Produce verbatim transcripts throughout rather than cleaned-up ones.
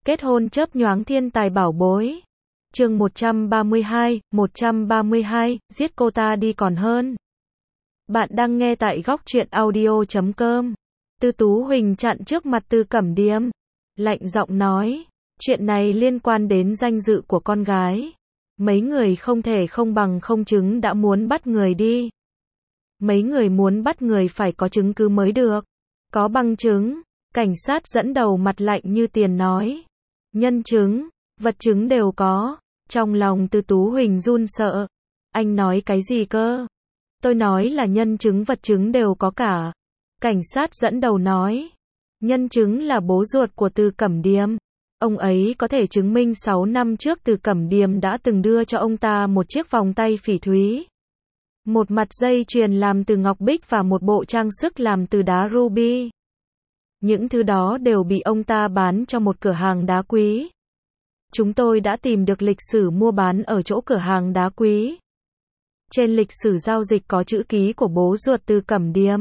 Kết hôn chớp nhoáng thiên tài bảo bối. Chương một trăm ba mươi hai, một trăm ba mươi hai, giết cô ta đi còn hơn. Bạn đang nghe tại góc truyện audio chấm com. Tư Tú Huỳnh chặn trước mặt Tư Cẩm Điềm, lạnh giọng nói, chuyện này liên quan đến danh dự của con gái. Mấy người không thể không bằng không chứng đã muốn bắt người đi. Mấy người muốn bắt người phải có chứng cứ mới được. Có bằng chứng. Cảnh sát dẫn đầu mặt lạnh như tiền nói. Nhân chứng, vật chứng đều có. Trong lòng Tư Tú Huỳnh run sợ. Anh nói cái gì cơ? Tôi nói là nhân chứng vật chứng đều có cả. Cảnh sát dẫn đầu nói. Nhân chứng là bố ruột của Tư Cẩm Điềm. Ông ấy có thể chứng minh sáu năm trước Tư Cẩm Điềm đã từng đưa cho ông ta một chiếc vòng tay phỉ thúy, một mặt dây chuyền làm từ ngọc bích và một bộ trang sức làm từ đá ruby. Những thứ đó đều bị ông ta bán cho một cửa hàng đá quý. Chúng tôi đã tìm được lịch sử mua bán ở chỗ cửa hàng đá quý. Trên lịch sử giao dịch có chữ ký của bố ruột Tư Cẩm Điềm.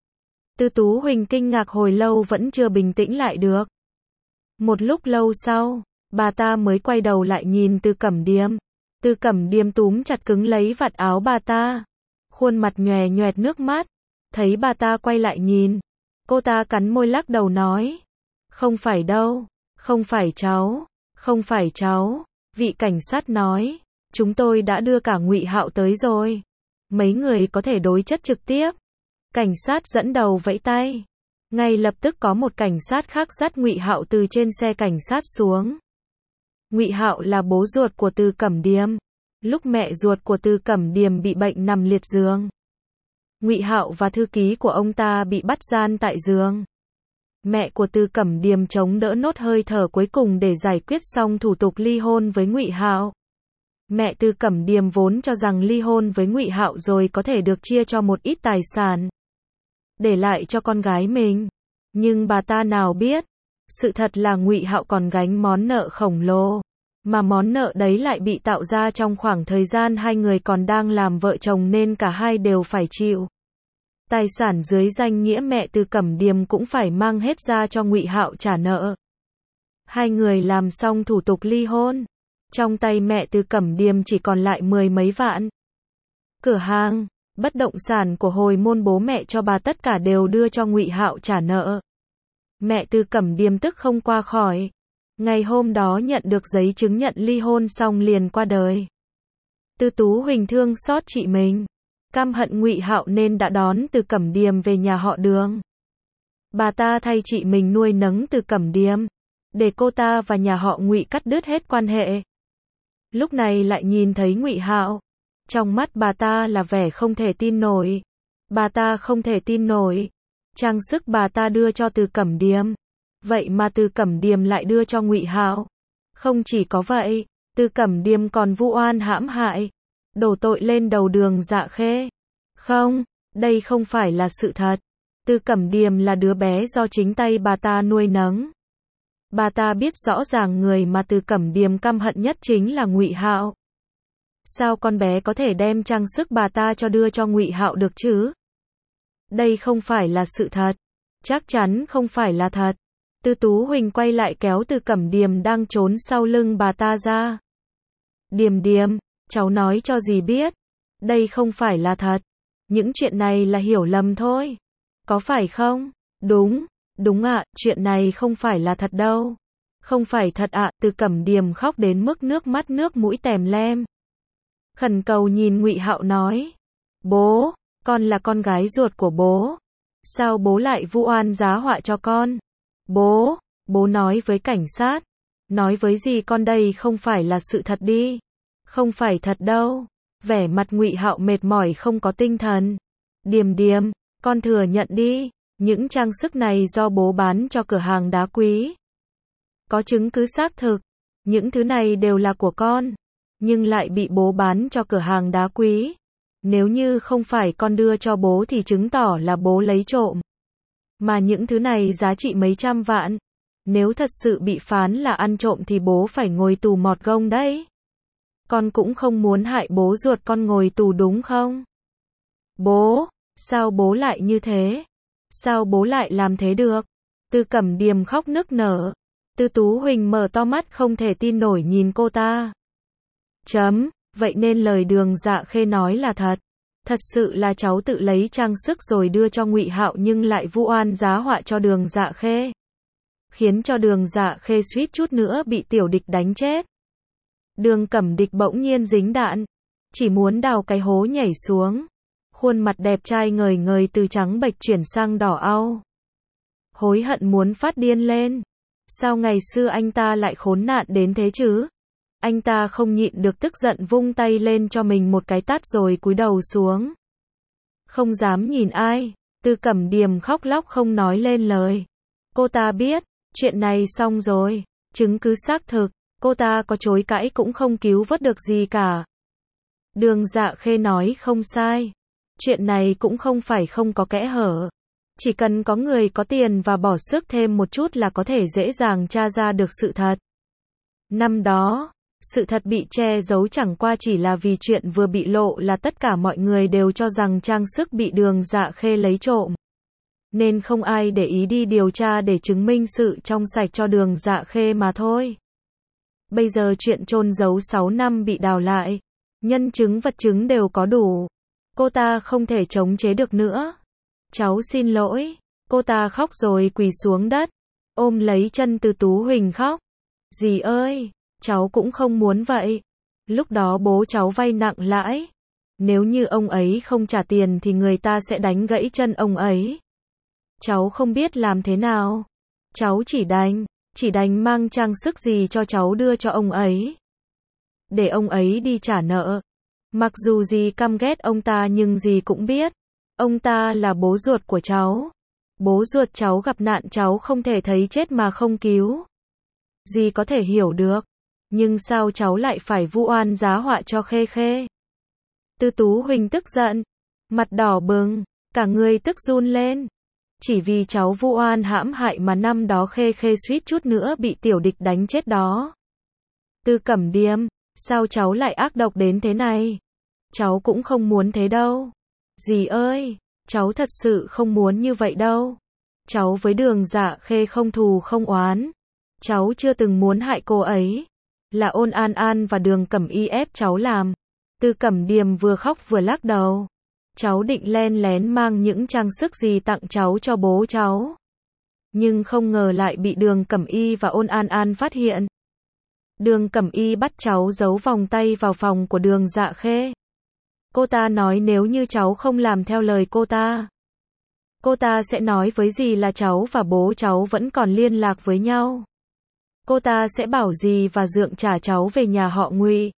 Tư Tú Huỳnh kinh ngạc hồi lâu vẫn chưa bình tĩnh lại được. Một lúc lâu sau, bà ta mới quay đầu lại nhìn Tư Cẩm Điềm. Tư Cẩm Điềm túm chặt cứng lấy vạt áo bà ta, khuôn mặt nhòe nhoẹt nước mắt. Thấy bà ta quay lại nhìn, cô ta cắn môi lắc đầu nói, không phải đâu, không phải cháu, không phải cháu. Vị cảnh sát nói, chúng tôi đã đưa cả Ngụy Hạo tới rồi. Mấy người có thể đối chất trực tiếp. Cảnh sát dẫn đầu vẫy tay. Ngay lập tức có một cảnh sát khác dắt Ngụy Hạo từ trên xe cảnh sát xuống. Ngụy Hạo là bố ruột của Tư Cẩm Điềm. Lúc mẹ ruột của Tư Cẩm Điềm bị bệnh nằm liệt giường, Ngụy Hạo và thư ký của ông ta bị bắt gian tại giường. Mẹ của Tư Cẩm Điềm chống đỡ nốt hơi thở cuối cùng để giải quyết xong thủ tục ly hôn với Ngụy Hạo. Mẹ Tư Cẩm Điềm vốn cho rằng ly hôn với Ngụy Hạo rồi có thể được chia cho một ít tài sản, để lại cho con gái mình. Nhưng bà ta nào biết, sự thật là Ngụy Hạo còn gánh món nợ khổng lồ. Mà món nợ đấy lại bị tạo ra trong khoảng thời gian hai người còn đang làm vợ chồng nên cả hai đều phải chịu. Tài sản dưới danh nghĩa mẹ Tư Cẩm Điềm cũng phải mang hết ra cho Ngụy Hạo trả nợ. Hai người làm xong thủ tục ly hôn. Trong tay mẹ Tư Cẩm Điềm chỉ còn lại mười mấy vạn. Cửa hàng, bất động sản của hồi môn bố mẹ cho bà tất cả đều đưa cho Ngụy Hạo trả nợ. Mẹ Tư Cẩm Điềm tức không qua khỏi. Ngày hôm đó nhận được giấy chứng nhận ly hôn xong liền qua đời. Tư Tú Huỳnh thương xót chị mình, căm hận Ngụy Hạo nên đã đón Tư Cẩm Điềm về nhà họ Đường. Bà ta thay chị mình nuôi nấng Tư Cẩm Điềm, để cô ta và nhà họ Ngụy cắt đứt hết quan hệ. Lúc này lại nhìn thấy Ngụy Hạo, trong mắt bà ta là vẻ không thể tin nổi. Bà ta không thể tin nổi. Trang sức bà ta đưa cho Tư Cẩm Điềm, vậy mà Tư Cẩm Điềm lại đưa cho Ngụy Hạo. Không chỉ có vậy, Tư Cẩm Điềm còn vu oan hãm hại, đổ tội lên đầu Đường Dạ Khê. Không, đây không phải là sự thật. Tư Cẩm Điềm là đứa bé do chính tay bà ta nuôi nấng. Bà ta biết rõ ràng người mà Tư Cẩm Điềm căm hận nhất chính là Ngụy Hạo. Sao con bé có thể đem trang sức bà ta cho đưa cho Ngụy Hạo được chứ? Đây không phải là sự thật. Chắc chắn không phải là thật. Tư Tú Huỳnh quay lại kéo Tư Cẩm Điềm đang trốn sau lưng bà ta ra. Điềm Điềm, cháu nói cho dì biết. Đây không phải là thật. Những chuyện này là hiểu lầm thôi. Có phải không? Đúng, đúng ạ, chuyện này không phải là thật đâu. Không phải thật ạ, Tư Cẩm Điềm khóc đến mức nước mắt nước mũi tèm lem. Khẩn cầu nhìn Ngụy Hạo nói. Bố, con là con gái ruột của bố. Sao bố lại vu oan giá họa cho con? Bố, bố nói với cảnh sát. Nói với gì con đây không phải là sự thật đi. Không phải thật đâu. Vẻ mặt Ngụy Hạo mệt mỏi không có tinh thần. Điềm Điềm, con thừa nhận đi. Những trang sức này do bố bán cho cửa hàng đá quý. Có chứng cứ xác thực. Những thứ này đều là của con. Nhưng lại bị bố bán cho cửa hàng đá quý. Nếu như không phải con đưa cho bố thì chứng tỏ là bố lấy trộm. Mà những thứ này giá trị mấy trăm vạn. Nếu thật sự bị phán là ăn trộm thì bố phải ngồi tù mọt gông đấy. Con cũng không muốn hại bố ruột con ngồi tù đúng không? Bố, sao bố lại như thế? Sao bố lại làm thế được? Tư Cẩm Điềm khóc nức nở. Tư Tú Huỳnh mở to mắt không thể tin nổi nhìn cô ta. Chấm, vậy nên lời Đường Dạ Khê nói là thật. Thật sự là cháu tự lấy trang sức rồi đưa cho Ngụy Hạo nhưng lại vu oan giá họa cho Đường Dạ Khê. Khiến cho Đường Dạ Khê suýt chút nữa bị tiểu địch đánh chết. Đường Cẩm Địch bỗng nhiên dính đạn. Chỉ muốn đào cái hố nhảy xuống. Khuôn mặt đẹp trai ngời ngời từ trắng bệch chuyển sang đỏ au. Hối hận muốn phát điên lên. Sao ngày xưa anh ta lại khốn nạn đến thế chứ? Anh ta không nhịn được tức giận vung tay lên cho mình một cái tát rồi cúi đầu xuống. Không dám nhìn ai. Tư Cẩm Điềm khóc lóc không nói lên lời. Cô ta biết, chuyện này xong rồi. Chứng cứ xác thực, cô ta có chối cãi cũng không cứu vớt được gì cả. Đường Dạ Khê nói không sai. Chuyện này cũng không phải không có kẽ hở. Chỉ cần có người có tiền và bỏ sức thêm một chút là có thể dễ dàng tra ra được sự thật. Năm đó, sự thật bị che giấu chẳng qua chỉ là vì chuyện vừa bị lộ là tất cả mọi người đều cho rằng trang sức bị Đường Dạ Khê lấy trộm. Nên không ai để ý đi điều tra để chứng minh sự trong sạch cho Đường Dạ Khê mà thôi. Bây giờ chuyện chôn giấu sáu năm bị đào lại. Nhân chứng vật chứng đều có đủ. Cô ta không thể chống chế được nữa. Cháu xin lỗi. Cô ta khóc rồi quỳ xuống đất. Ôm lấy chân Tư Tú Huỳnh khóc. Dì ơi, cháu cũng không muốn vậy. Lúc đó bố cháu vay nặng lãi. Nếu như ông ấy không trả tiền thì người ta sẽ đánh gãy chân ông ấy. Cháu không biết làm thế nào. Cháu chỉ đành, chỉ đành mang trang sức gì cho cháu đưa cho ông ấy. Để ông ấy đi trả nợ. Mặc dù dì căm ghét ông ta nhưng dì cũng biết. Ông ta là bố ruột của cháu. Bố ruột cháu gặp nạn cháu không thể thấy chết mà không cứu. Dì có thể hiểu được. Nhưng sao cháu lại phải vu oan giá họa cho Khê Khê? Tư Tú Huỳnh tức giận. Mặt đỏ bừng. Cả người tức run lên. Chỉ vì cháu vu oan hãm hại mà năm đó Khê Khê suýt chút nữa bị tiểu địch đánh chết đó. Tư Cẩm Điềm, sao cháu lại ác độc đến thế này? Cháu cũng không muốn thế đâu. Dì ơi, cháu thật sự không muốn như vậy đâu. Cháu với Đường Dạ Khê không thù không oán. Cháu chưa từng muốn hại cô ấy. Là Ôn An An và Đường Cẩm Y ép cháu làm. Tư Cẩm Điềm vừa khóc vừa lắc đầu. Cháu định len lén mang những trang sức gì tặng cháu cho bố cháu. Nhưng không ngờ lại bị Đường Cẩm Y và Ôn An An phát hiện. Đường Cẩm Y bắt cháu giấu vòng tay vào phòng của Đường Dạ Khê. Cô ta nói nếu như cháu không làm theo lời cô ta, cô ta sẽ nói với dì là cháu và bố cháu vẫn còn liên lạc với nhau. Cô ta sẽ bảo dì và Dượng trả cháu về nhà họ Ngụy.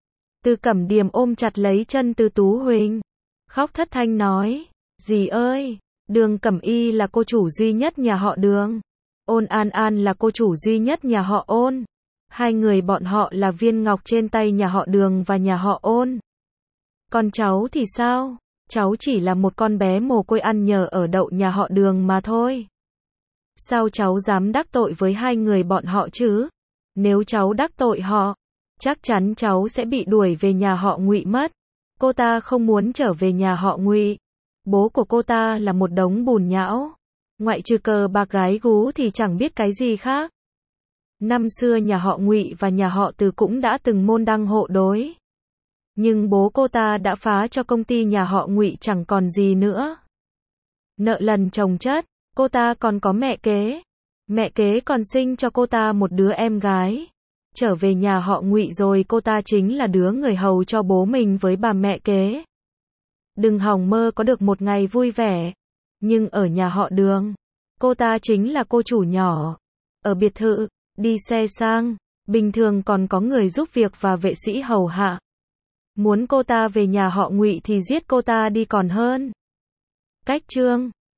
Tư Cẩm Điềm ôm chặt lấy chân Tư Tú Huỳnh, khóc thất thanh nói, dì ơi, Đường Cẩm Y là cô chủ duy nhất nhà họ Đường. Ôn An An là cô chủ duy nhất nhà họ Ôn. Hai người bọn họ là viên ngọc trên tay nhà họ Đường và nhà họ Ôn. Còn cháu thì sao? Cháu chỉ là một con bé mồ côi ăn nhờ ở đậu nhà họ Đường mà thôi. Sao cháu dám đắc tội với hai người bọn họ chứ? Nếu cháu đắc tội họ, chắc chắn cháu sẽ bị đuổi về nhà họ Ngụy mất. Cô ta không muốn trở về nhà họ Ngụy. Bố của cô ta là một đống bùn nhão. Ngoại trừ cờ bạc gái gú thì chẳng biết cái gì khác. Năm xưa nhà họ Ngụy và nhà họ Từ cũng đã từng môn đăng hộ đối. Nhưng bố cô ta đã phá cho công ty nhà họ Ngụy chẳng còn gì nữa. Nợ lần chồng chất, cô ta còn có mẹ kế. Mẹ kế còn sinh cho cô ta một đứa em gái. Trở về nhà họ Ngụy rồi cô ta chính là đứa người hầu cho bố mình với bà mẹ kế. Đừng hòng mơ có được một ngày vui vẻ. Nhưng ở nhà họ Đường, cô ta chính là cô chủ nhỏ. Ở biệt thự, đi xe sang, bình thường còn có người giúp việc và vệ sĩ hầu hạ. Muốn cô ta về nhà họ Ngụy thì giết cô ta đi còn hơn. Cách chương